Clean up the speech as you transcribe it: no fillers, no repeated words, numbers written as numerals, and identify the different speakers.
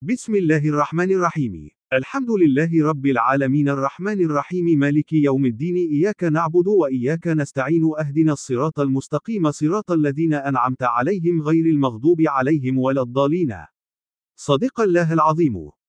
Speaker 1: بسم الله الرحمن الرحيم. الحمد لله رب العالمين الرحمن الرحيم مالك يوم الدين إياك نعبد وإياك نستعين اهدنا الصراط المستقيم صراط الذين أنعمت عليهم غير المغضوب عليهم ولا الضالين. صدق الله العظيم.